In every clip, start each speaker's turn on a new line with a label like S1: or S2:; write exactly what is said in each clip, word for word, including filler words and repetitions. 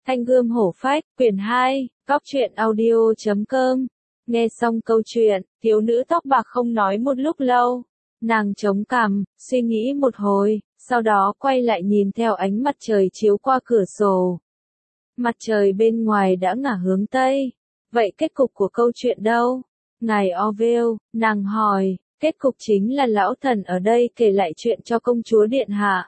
S1: Thanh Gươm Hổ Phách, quyển hai, Cóc truyện audio chấm com. Nghe xong câu chuyện, thiếu nữ tóc bạc không nói một lúc lâu. Nàng chống cằm, suy nghĩ một hồi, sau đó quay lại nhìn theo ánh mặt trời chiếu qua cửa sổ. Mặt trời bên ngoài đã ngả hướng Tây. Vậy kết cục của câu chuyện đâu? Ngài Orville, nàng hỏi, kết cục chính là lão thần ở đây kể lại chuyện cho công chúa điện hạ.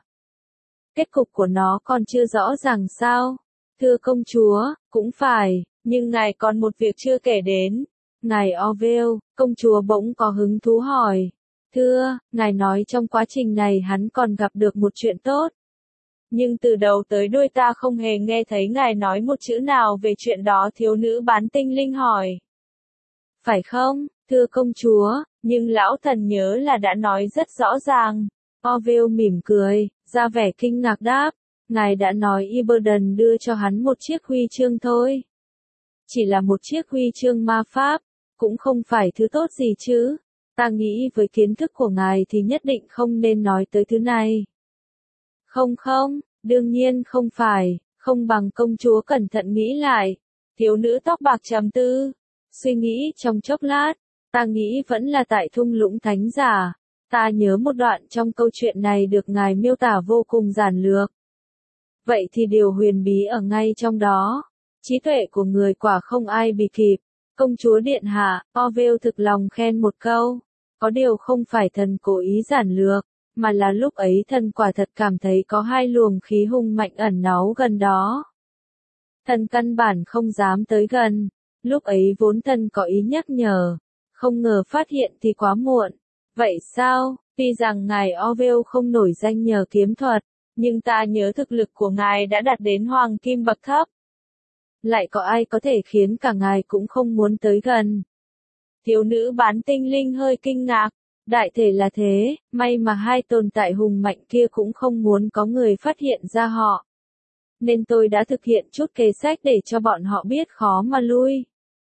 S1: Kết cục của nó còn chưa rõ ràng sao? Thưa công chúa, cũng phải, nhưng ngài còn một việc chưa kể đến. Ngài Orville, công chúa bỗng có hứng thú hỏi. Thưa, ngài nói trong quá trình này hắn còn gặp được một chuyện tốt. Nhưng từ đầu tới đuôi ta không hề nghe thấy ngài nói một chữ nào về chuyện đó, thiếu nữ bán tinh linh hỏi. Phải không, thưa công chúa, nhưng lão thần nhớ là đã nói rất rõ ràng. Orville mỉm cười, ra vẻ kinh ngạc đáp. Ngài đã nói Iberden đưa cho hắn một chiếc huy chương thôi. Chỉ là một chiếc huy chương ma pháp, cũng không phải thứ tốt gì chứ. Ta nghĩ với kiến thức của ngài thì nhất định không nên nói tới thứ này. Không không, đương nhiên không phải, không bằng công chúa cẩn thận nghĩ lại. Thiếu nữ tóc bạc trầm tư, suy nghĩ trong chốc lát, ta nghĩ vẫn là tại thung lũng thánh giả. Ta nhớ một đoạn trong câu chuyện này được ngài miêu tả vô cùng giản lược. Vậy thì điều huyền bí ở ngay trong đó. Trí tuệ của người quả không ai bì kịp. Công chúa điện hạ, Orville thực lòng khen một câu. Có điều không phải thần cố ý giản lược, mà là lúc ấy thần quả thật cảm thấy có hai luồng khí hung mạnh ẩn náu gần đó. Thần căn bản không dám tới gần. Lúc ấy vốn thần có ý nhắc nhở. Không ngờ phát hiện thì quá muộn. Vậy sao, tuy rằng ngài Orville không nổi danh nhờ kiếm thuật, nhưng ta nhớ thực lực của ngài đã đạt đến hoàng kim bậc thấp. Lại có ai có thể khiến cả ngài cũng không muốn tới gần. Thiếu nữ bán tinh linh hơi kinh ngạc. Đại thể là thế, may mà hai tồn tại hùng mạnh kia cũng không muốn có người phát hiện ra họ. Nên tôi đã thực hiện chút kế sách để cho bọn họ biết khó mà lui.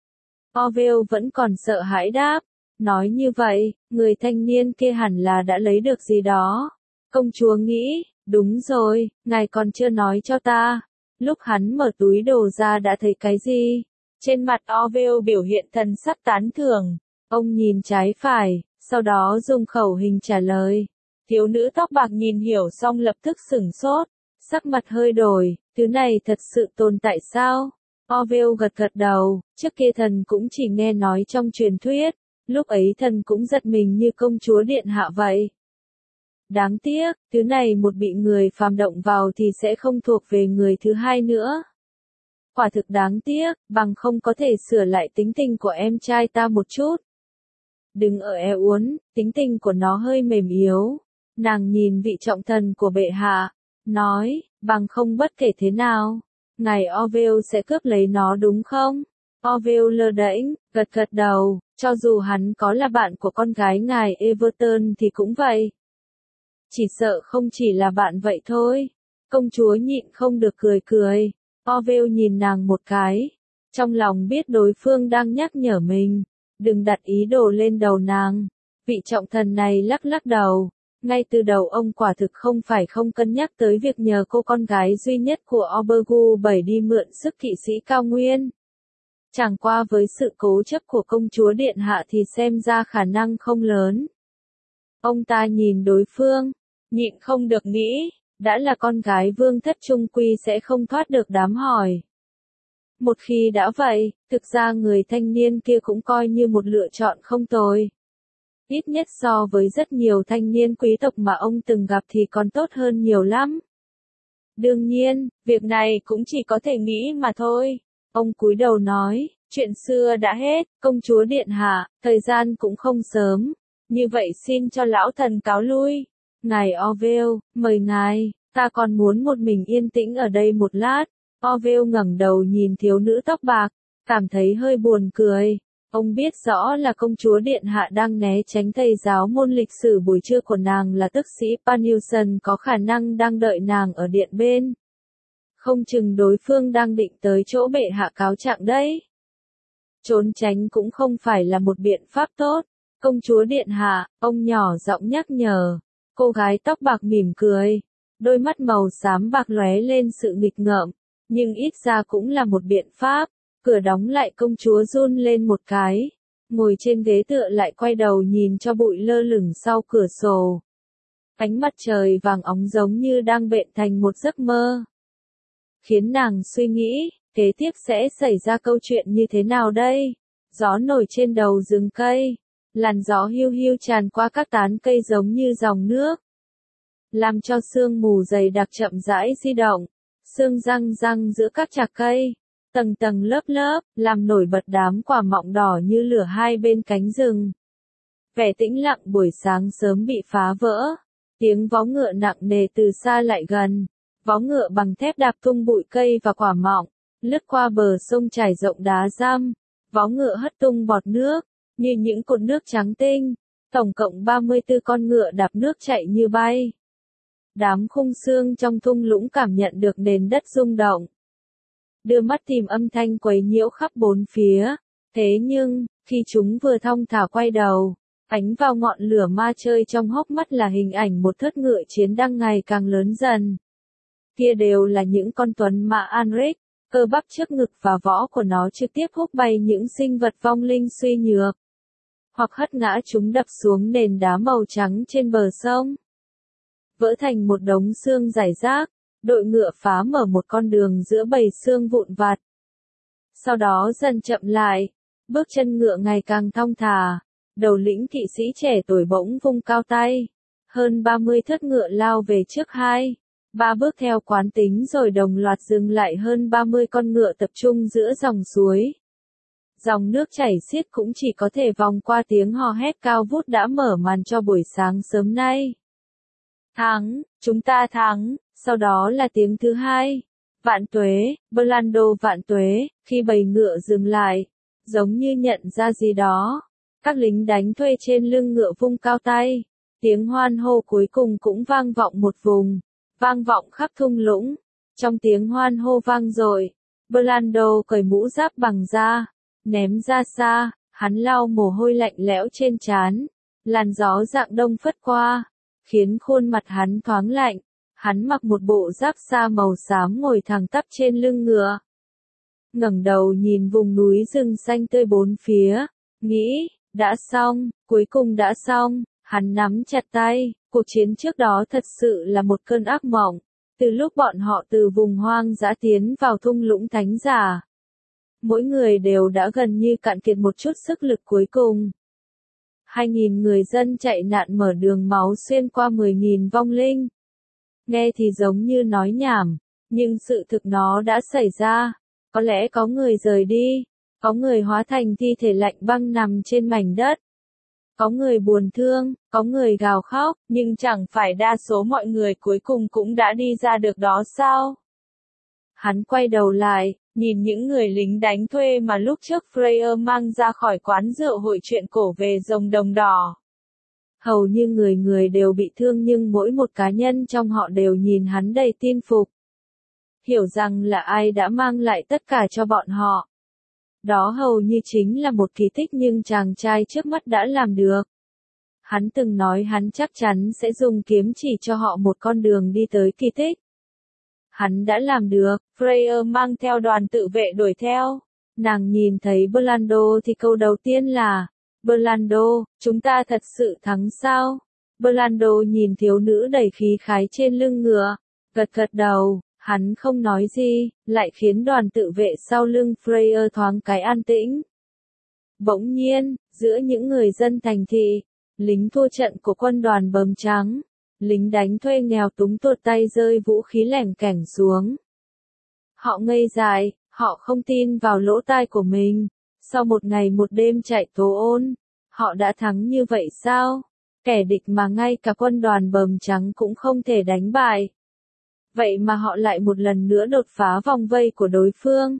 S1: Orville vẫn còn sợ hãi đáp. Nói như vậy, người thanh niên kia hẳn là đã lấy được gì đó. Công chúa nghĩ, đúng rồi, ngài còn chưa nói cho ta. Lúc hắn mở túi đồ ra đã thấy cái gì? Trên mặt Orville biểu hiện thần sắc tán thưởng. Ông nhìn trái phải, sau đó dùng khẩu hình trả lời. Thiếu nữ tóc bạc nhìn hiểu xong lập tức sửng sốt. Sắc mặt hơi đổi, thứ này thật sự tồn tại sao? Orville gật gật đầu, trước kia thần cũng chỉ nghe nói trong truyền thuyết. Lúc ấy thần cũng giật mình như công chúa điện hạ vậy. Đáng tiếc, thứ này một bị người phàm động vào thì sẽ không thuộc về người thứ hai nữa. Quả thực đáng tiếc, bằng không có thể sửa lại tính tình của em trai ta một chút. Đừng ở e uốn, tính tình của nó hơi mềm yếu. Nàng nhìn vị trọng thần của bệ hạ, nói, bằng không bất kể thế nào, ngài Orville sẽ cướp lấy nó đúng không? Orville lơ đễnh, gật gật đầu, cho dù hắn có là bạn của con gái ngài Everton thì cũng vậy. Chỉ sợ không chỉ là bạn vậy thôi. Công chúa nhịn không được cười cười. Orville nhìn nàng một cái. Trong lòng biết đối phương đang nhắc nhở mình. Đừng đặt ý đồ lên đầu nàng. Vị trọng thần này lắc lắc đầu. Ngay từ đầu ông quả thực không phải không cân nhắc tới việc nhờ cô con gái duy nhất của Obergu bảy đi mượn sức kỵ sĩ cao nguyên. Chẳng qua với sự cố chấp của công chúa điện hạ thì xem ra khả năng không lớn. Ông ta nhìn đối phương, nhịn không được nghĩ, đã là con gái vương thất trung quy sẽ không thoát được đám hỏi. Một khi đã vậy, thực ra người thanh niên kia cũng coi như một lựa chọn không tồi. Ít nhất so với rất nhiều thanh niên quý tộc mà ông từng gặp thì còn tốt hơn nhiều lắm. Đương nhiên, việc này cũng chỉ có thể nghĩ mà thôi. Ông cúi đầu nói, chuyện xưa đã hết, công chúa điện hạ, thời gian cũng không sớm. Như vậy xin cho lão thần cáo lui. Ngài Orville, mời ngài, ta còn muốn một mình yên tĩnh ở đây một lát. Orville ngẩng đầu nhìn thiếu nữ tóc bạc, cảm thấy hơi buồn cười. Ông biết rõ là công chúa điện hạ đang né tránh thầy giáo môn lịch sử buổi trưa của nàng là tức sĩ Panuson có khả năng đang đợi nàng ở điện bên. Không chừng đối phương đang định tới chỗ bệ hạ cáo trạng đấy. Trốn tránh cũng không phải là một biện pháp tốt. Công chúa điện hạ, ông nhỏ giọng nhắc nhở. Cô gái tóc bạc mỉm cười. Đôi mắt màu xám bạc lóe lên sự nghịch ngợm. nhưng ít ra cũng là một biện pháp. Cửa đóng lại, công chúa run lên một cái, ngồi trên ghế tựa lại quay đầu nhìn cho bụi lơ lửng sau cửa sổ. Ánh mặt trời vàng óng giống như đang bện thành một giấc mơ. Khiến nàng suy nghĩ, kế tiếp sẽ xảy ra câu chuyện như thế nào đây? Gió nổi trên đầu rừng cây, làn gió hiu hiu tràn qua các tán cây giống như dòng nước, làm cho sương mù dày đặc chậm rãi di động, sương răng răng giữa các chạc cây, tầng tầng lớp lớp, làm nổi bật đám quả mọng đỏ như lửa hai bên cánh rừng. Vẻ tĩnh lặng buổi sáng sớm bị phá vỡ, tiếng vó ngựa nặng nề từ xa lại gần, vó ngựa bằng thép đạp tung bụi cây và quả mọng, lướt qua bờ sông trải rộng đá răm, vó ngựa hất tung bọt nước, như những cột nước trắng tinh, tổng cộng ba mươi tư con ngựa đạp nước chạy như bay. Đám khung xương trong thung lũng cảm nhận được nền đất rung động, đưa mắt tìm âm thanh quấy nhiễu khắp bốn phía. Thế nhưng, khi chúng vừa thong thả quay đầu, ánh vào ngọn lửa ma chơi trong hốc mắt là hình ảnh một thớt ngựa chiến đang ngày càng lớn dần. Kia đều là những con tuấn mã Anric, cơ bắp trước ngực và võ của nó trực tiếp húc bay những sinh vật vong linh suy nhược, hoặc hất ngã chúng đập xuống nền đá màu trắng trên bờ sông. Vỡ thành một đống xương rải rác, đội ngựa phá mở một con đường giữa bầy xương vụn vặt. Sau đó dần chậm lại, bước chân ngựa ngày càng thong thả, đầu lĩnh kỵ sĩ trẻ tuổi bỗng vung cao tay. Hơn ba mươi thớt ngựa lao về trước hai, ba bước theo quán tính rồi đồng loạt dừng lại. Hơn ba mươi con ngựa tập trung giữa dòng suối. Dòng nước chảy xiết cũng chỉ có thể vòng qua tiếng hò hét cao vút đã mở màn cho buổi sáng sớm nay. Thắng, chúng ta thắng, sau đó là tiếng thứ hai. Vạn tuế, Blando vạn tuế, khi bầy ngựa dừng lại, giống như nhận ra gì đó. Các lính đánh thuê trên lưng ngựa vung cao tay, tiếng hoan hô cuối cùng cũng vang vọng một vùng, vang vọng khắp thung lũng. Trong tiếng hoan hô vang dội, Blando cởi mũ giáp bằng da, ném ra xa, hắn lau mồ hôi lạnh lẽo trên trán, làn gió dạng đông phất qua, khiến khuôn mặt hắn thoáng lạnh. Hắn mặc một bộ giáp da màu xám ngồi thẳng tắp trên lưng ngựa, ngẩng đầu nhìn vùng núi rừng xanh tươi bốn phía, nghĩ, đã xong, cuối cùng đã xong. Hắn nắm chặt tay, cuộc chiến trước đó thật sự là một cơn ác mộng. Từ lúc bọn họ từ vùng hoang dã tiến vào thung lũng thánh giả, mỗi người đều đã gần như cạn kiệt một chút sức lực cuối cùng. Hai nghìn người dân chạy nạn mở đường máu xuyên qua mười nghìn vong linh. Nghe thì giống như nói nhảm, nhưng sự thực nó đã xảy ra. Có lẽ có người rời đi, có người hóa thành thi thể lạnh băng nằm trên mảnh đất. Có người buồn thương, có người gào khóc, nhưng chẳng phải đa số mọi người cuối cùng cũng đã đi ra được đó sao? Hắn quay đầu lại, nhìn những người lính đánh thuê mà lúc trước Freyr mang ra khỏi quán rượu hội chuyện cổ về rồng đồng đỏ. Hầu như người người đều bị thương nhưng mỗi một cá nhân trong họ đều nhìn hắn đầy tin phục. Hiểu rằng là ai đã mang lại tất cả cho bọn họ. Đó hầu như chính là một kỳ tích nhưng chàng trai trước mắt đã làm được. Hắn từng nói hắn chắc chắn sẽ dùng kiếm chỉ cho họ một con đường đi tới kỳ tích. Hắn đã làm được. Freyr mang theo đoàn tự vệ đuổi theo. Nàng nhìn thấy Blando thì câu đầu tiên là, Blando, chúng ta thật sự thắng sao? Blando nhìn thiếu nữ đầy khí khái trên lưng ngựa, gật gật đầu. Hắn không nói gì, lại khiến đoàn tự vệ sau lưng Freyr thoáng cái an tĩnh. Bỗng nhiên, giữa những người dân thành thị, lính thua trận của quân đoàn bầm trắng, lính đánh thuê nghèo túng tuột tay rơi vũ khí lẻng kẻng xuống. Họ ngây dại, họ không tin vào lỗ tai của mình. Sau một ngày một đêm chạy tố ôn, họ đã thắng như vậy sao? Kẻ địch mà ngay cả quân đoàn bầm trắng cũng không thể đánh bại. Vậy mà họ lại một lần nữa đột phá vòng vây của đối phương.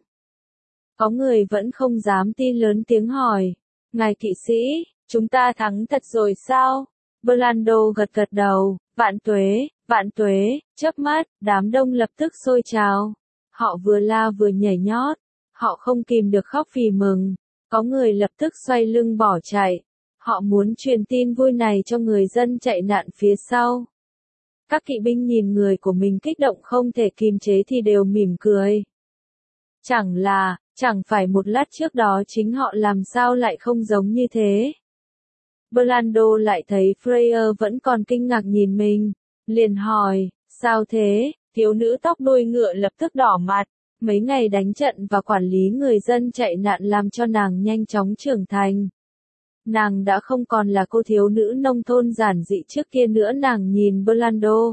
S1: Có người vẫn không dám tin, lớn tiếng hỏi, ngài kỵ sĩ, chúng ta thắng thật rồi sao? Blando gật gật đầu, vạn tuế, vạn tuế, chớp mắt, đám đông lập tức sôi trào. Họ vừa la vừa nhảy nhót, họ không kìm được khóc vì mừng. Có người lập tức xoay lưng bỏ chạy. Họ muốn truyền tin vui này cho người dân chạy nạn phía sau. Các kỵ binh nhìn người của mình kích động không thể kìm chế thì đều mỉm cười. Chẳng là, chẳng phải một lát trước đó chính họ làm sao lại không giống như thế. Brando lại thấy Freya vẫn còn kinh ngạc nhìn mình, liền hỏi, sao thế, thiếu nữ tóc đuôi ngựa lập tức đỏ mặt, mấy ngày đánh trận và quản lý người dân chạy nạn làm cho nàng nhanh chóng trưởng thành. Nàng đã không còn là cô thiếu nữ nông thôn giản dị trước kia nữa. Nàng nhìn Brando,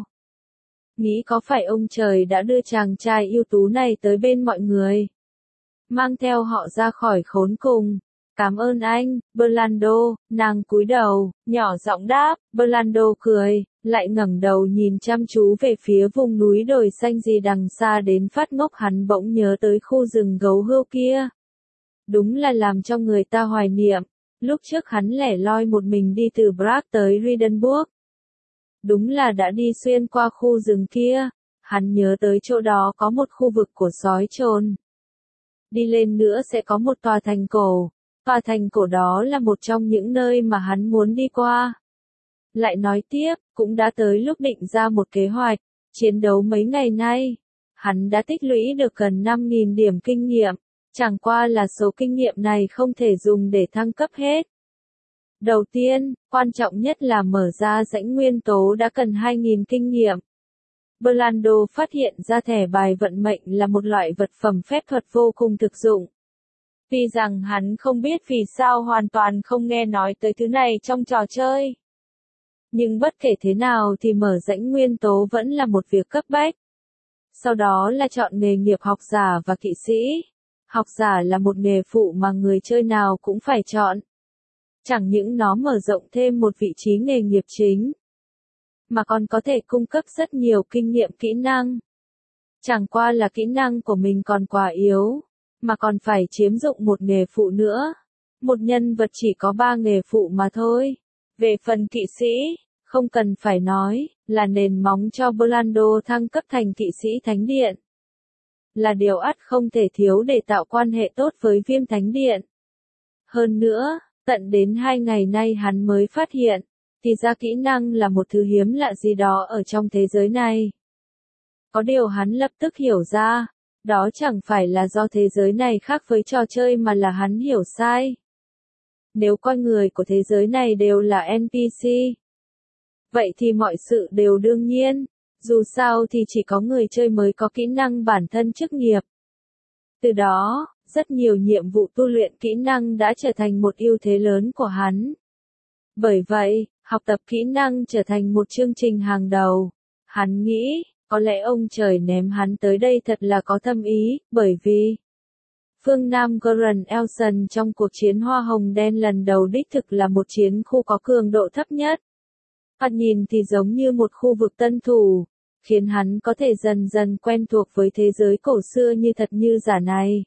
S1: nghĩ có phải ông trời đã đưa chàng trai ưu tú này tới bên mọi người, mang theo họ ra khỏi khốn cùng. Cảm ơn anh, Brando. Nàng cúi đầu, nhỏ giọng đáp. Brando cười, lại ngẩng đầu nhìn chăm chú về phía vùng núi đồi xanh gì đằng xa đến phát ngốc. Hắn bỗng nhớ tới khu rừng gấu hươu kia. Đúng là làm cho người ta hoài niệm. Lúc trước hắn lẻ loi một mình đi từ Prague tới Riedenburg. Đúng là đã đi xuyên qua khu rừng kia. Hắn nhớ tới chỗ đó có một khu vực của sói trồn. Đi lên nữa sẽ có một tòa thành cổ. Tòa thành cổ đó là một trong những nơi mà hắn muốn đi qua. Lại nói tiếp, cũng đã tới lúc định ra một kế hoạch. Chiến đấu mấy ngày nay, hắn đã tích lũy được gần năm nghìn điểm kinh nghiệm. Chẳng qua là số kinh nghiệm này không thể dùng để thăng cấp hết. Đầu tiên, quan trọng nhất là mở ra rãnh nguyên tố đã cần hai nghìn kinh nghiệm. Brando phát hiện ra thẻ bài vận mệnh là một loại vật phẩm phép thuật vô cùng thực dụng. Tuy rằng hắn không biết vì sao hoàn toàn không nghe nói tới thứ này trong trò chơi. Nhưng bất kể thế nào thì mở rãnh nguyên tố vẫn là một việc cấp bách. Sau đó là chọn nghề nghiệp học giả và kỵ sĩ. Học giả là một nghề phụ mà người chơi nào cũng phải chọn. Chẳng những nó mở rộng thêm một vị trí nghề nghiệp chính, mà còn có thể cung cấp rất nhiều kinh nghiệm kỹ năng. Chẳng qua là kỹ năng của mình còn quá yếu, mà còn phải chiếm dụng một nghề phụ nữa. Một nhân vật chỉ có ba nghề phụ mà thôi. Về phần kỵ sĩ, không cần phải nói, là nền móng cho Brando thăng cấp thành kỵ sĩ thánh điện. Là điều ắt không thể thiếu để tạo quan hệ tốt với Viêm Thánh Điện. Hơn nữa, tận đến hai ngày nay hắn mới phát hiện, thì ra kỹ năng là một thứ hiếm lạ gì đó ở trong thế giới này. Có điều hắn lập tức hiểu ra, đó chẳng phải là do thế giới này khác với trò chơi mà là hắn hiểu sai. Nếu coi người của thế giới này đều là en pê xê, vậy thì mọi sự đều đương nhiên. Dù sao thì chỉ có người chơi mới có kỹ năng bản thân chức nghiệp. Từ đó, rất nhiều nhiệm vụ tu luyện kỹ năng đã trở thành một ưu thế lớn của hắn. Bởi vậy, học tập kỹ năng trở thành một chương trình hàng đầu. Hắn nghĩ, có lẽ ông trời ném hắn tới đây thật là có thâm ý, bởi vì phương Nam Goran Elson trong cuộc chiến Hoa Hồng Đen lần đầu đích thực là một chiến khu có cường độ thấp nhất. Thoạt nhìn thì giống như một khu vực tân thủ, khiến hắn có thể dần dần quen thuộc với thế giới cổ xưa như thật như giả này.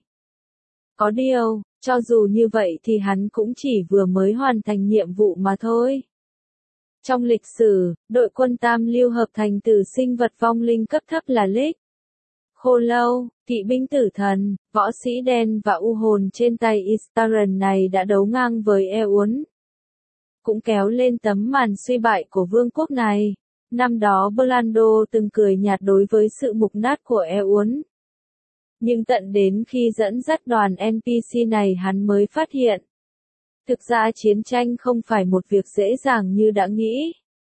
S1: Có điều, cho dù như vậy thì hắn cũng chỉ vừa mới hoàn thành nhiệm vụ mà thôi. Trong lịch sử, đội quân Tam Lưu hợp thành từ sinh vật vong linh cấp thấp là Lich, Khô Lâu, kỵ binh tử thần, võ sĩ đen và u hồn trên tay Istarion này đã đấu ngang với Eowyn, cũng kéo lên tấm màn suy bại của vương quốc này. Năm đó Brando từng cười nhạt đối với sự mục nát của Eowyn. Nhưng tận đến khi dẫn dắt đoàn en pê xê này hắn mới phát hiện. Thực ra chiến tranh không phải một việc dễ dàng như đã nghĩ.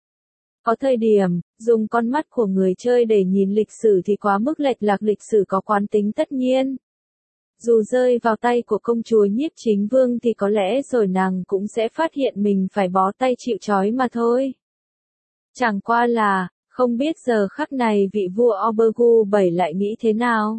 S1: Có thời điểm, dùng con mắt của người chơi để nhìn lịch sử thì quá mức lệch lạc. Lịch sử có quán tính tất nhiên. Dù rơi vào tay của công chúa Nhiếp Chính Vương thì có lẽ rồi nàng cũng sẽ phát hiện mình phải bó tay chịu trói mà thôi. Chẳng qua là, không biết giờ khắc này vị vua Obergu bảy lại nghĩ thế nào.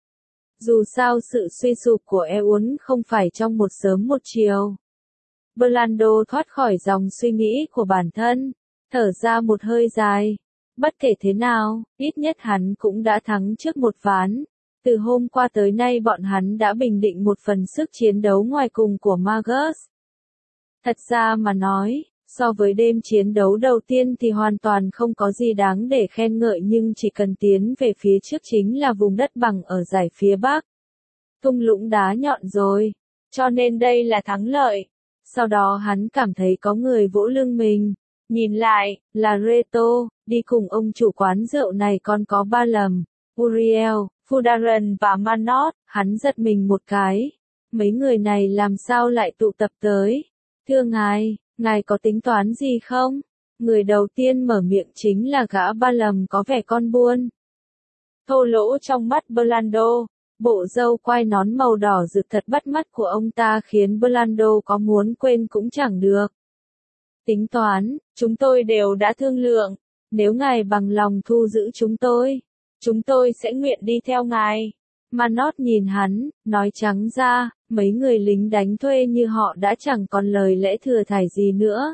S1: Dù sao sự suy sụp của Eowyn không phải trong một sớm một chiều. Brando thoát khỏi dòng suy nghĩ của bản thân, thở ra một hơi dài. Bất kể thế nào, ít nhất hắn cũng đã thắng trước một ván. Từ hôm qua tới nay bọn hắn đã bình định một phần sức chiến đấu ngoài cùng của Magus. Thật ra mà nói, so với đêm chiến đấu đầu tiên thì hoàn toàn không có gì đáng để khen ngợi, nhưng chỉ cần tiến về phía trước chính là vùng đất bằng ở dải phía Bắc. Thung lũng đá nhọn rồi, cho nên đây là thắng lợi. Sau đó hắn cảm thấy có người vỗ lưng mình. Nhìn lại, là Reto, đi cùng ông chủ quán rượu này còn có ba lầm, Uriel, Fudaren và Manot, hắn giật mình một cái. Mấy người này làm sao lại tụ tập tới? Thưa ngài, ngài có tính toán gì không? Người đầu tiên mở miệng chính là gã ba lầm có vẻ con buôn. Thô lỗ trong mắt Blando, bộ râu quai nón màu đỏ rực thật bắt mắt của ông ta khiến Blando có muốn quên cũng chẳng được. Tính toán, chúng tôi đều đã thương lượng, nếu ngài bằng lòng thu giữ chúng tôi, chúng tôi sẽ nguyện đi theo ngài. Manot nhìn hắn, nói trắng ra, mấy người lính đánh thuê như họ đã chẳng còn lời lẽ thừa thải gì nữa.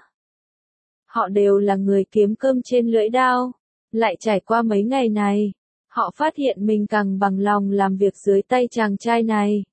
S1: Họ đều là người kiếm cơm trên lưỡi đao. Lại trải qua mấy ngày này, họ phát hiện mình càng bằng lòng làm việc dưới tay chàng trai này.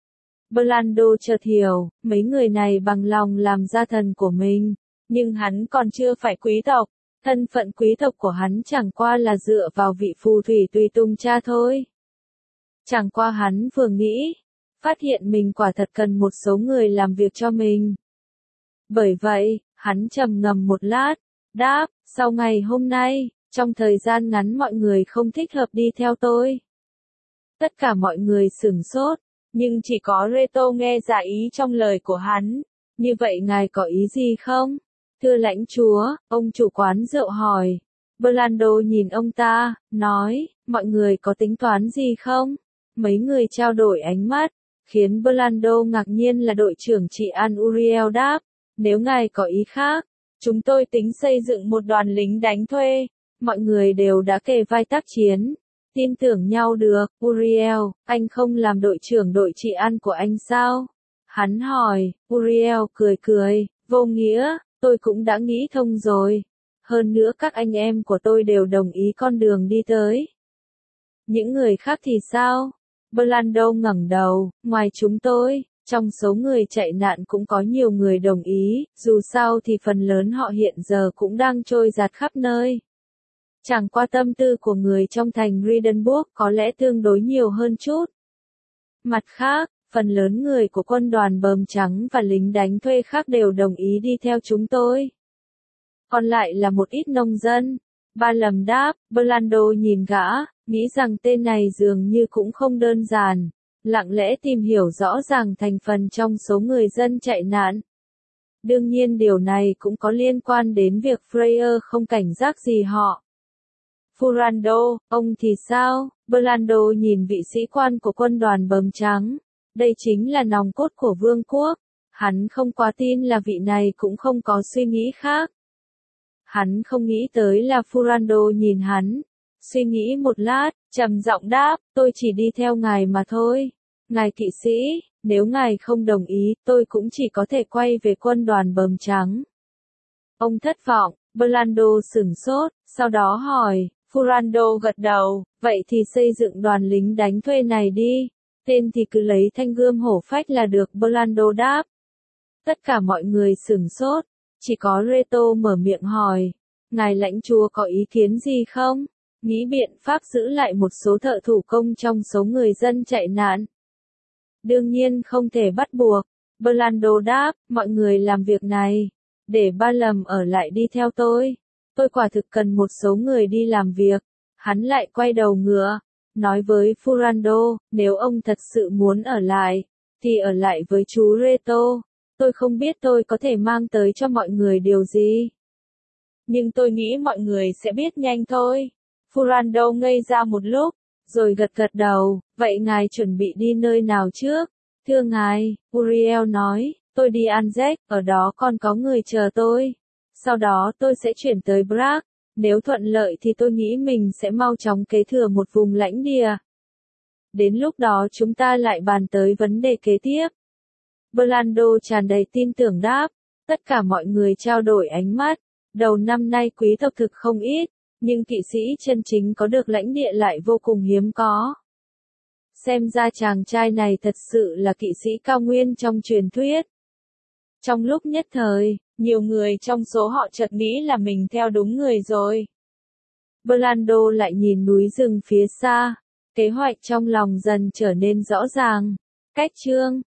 S1: Blando chợt hiểu, mấy người này bằng lòng làm gia thần của mình, nhưng hắn còn chưa phải quý tộc. Thân phận quý tộc của hắn chẳng qua là dựa vào vị phù thủy tùy tùng cha thôi. Chẳng qua hắn vừa nghĩ, phát hiện mình quả thật cần một số người làm việc cho mình. Bởi vậy, hắn trầm ngâm một lát, đáp, sau ngày hôm nay, trong thời gian ngắn mọi người không thích hợp đi theo tôi. Tất cả mọi người sửng sốt, nhưng chỉ có Reto nghe ra ý trong lời của hắn. Như vậy ngài có ý gì không? Thưa lãnh chúa, ông chủ quán rượu hỏi. Blando nhìn ông ta, nói, mọi người có tính toán gì không? Mấy người trao đổi ánh mắt, khiến Blando ngạc nhiên là đội trưởng trị an Uriel đáp, nếu ngài có ý khác, chúng tôi tính xây dựng một đoàn lính đánh thuê, mọi người đều đã kề vai tác chiến, tin tưởng nhau được. Uriel, anh không làm đội trưởng đội trị an của anh sao? Hắn hỏi. Uriel cười cười, vô nghĩa, tôi cũng đã nghĩ thông rồi. Hơn nữa các anh em của tôi đều đồng ý con đường đi tới. Những người khác thì sao? Blando ngẩng đầu, ngoài chúng tôi, trong số người chạy nạn cũng có nhiều người đồng ý, dù sao thì phần lớn họ hiện giờ cũng đang trôi dạt khắp nơi. Chẳng qua tâm tư của người trong thành Ridenburg có lẽ tương đối nhiều hơn chút. Mặt khác, phần lớn người của quân đoàn bờm trắng và lính đánh thuê khác đều đồng ý đi theo chúng tôi. Còn lại là một ít nông dân. Ba lầm đáp, Blando nhìn gã, nghĩ rằng tên này dường như cũng không đơn giản, lặng lẽ tìm hiểu rõ ràng thành phần trong số người dân chạy nạn. Đương nhiên điều này cũng có liên quan đến việc Freyer không cảnh giác gì họ. Furando, ông thì sao? Blando nhìn vị sĩ quan của quân đoàn bờm trắng. Đây chính là nòng cốt của vương quốc. Hắn không quá tin là vị này cũng không có suy nghĩ khác. Hắn không nghĩ tới là Furando nhìn hắn. Suy nghĩ một lát, trầm giọng đáp, tôi chỉ đi theo ngài mà thôi. Ngài kỵ sĩ, nếu ngài không đồng ý, tôi cũng chỉ có thể quay về quân đoàn bờm trắng. Ông thất vọng, Blando sửng sốt, sau đó hỏi, Furando gật đầu, vậy thì xây dựng đoàn lính đánh thuê này đi. Tên thì cứ lấy thanh gươm hổ phách là được, Blando đáp. Tất cả mọi người sửng sốt, chỉ có Reto mở miệng hỏi, ngài lãnh chúa có ý kiến gì không? Nghĩ biện pháp giữ lại một số thợ thủ công trong số người dân chạy nạn. Đương nhiên không thể bắt buộc, Blando đáp, mọi người làm việc này, để ba lầm ở lại đi theo tôi. Tôi quả thực cần một số người đi làm việc. Hắn lại quay đầu ngựa, nói với Furando, nếu ông thật sự muốn ở lại, thì ở lại với chú Reto. Tôi không biết tôi có thể mang tới cho mọi người điều gì. Nhưng tôi nghĩ mọi người sẽ biết nhanh thôi. Furando ngây ra một lúc, rồi gật gật đầu, vậy ngài chuẩn bị đi nơi nào trước? Thưa ngài, Uriel nói, tôi đi Anzek, ở đó còn có người chờ tôi. Sau đó tôi sẽ chuyển tới Prague, nếu thuận lợi thì tôi nghĩ mình sẽ mau chóng kế thừa một vùng lãnh địa. Đến lúc đó chúng ta lại bàn tới vấn đề kế tiếp. Blando tràn đầy tin tưởng đáp, tất cả mọi người trao đổi ánh mắt, đầu năm nay quý tộc thực không ít, nhưng kỵ sĩ chân chính có được lãnh địa lại vô cùng hiếm có. Xem ra chàng trai này thật sự là kỵ sĩ cao nguyên trong truyền thuyết. Trong lúc nhất thời, nhiều người trong số họ chợt nghĩ là mình theo đúng người rồi. Blando lại nhìn núi rừng phía xa, kế hoạch trong lòng dần trở nên rõ ràng. Cách chương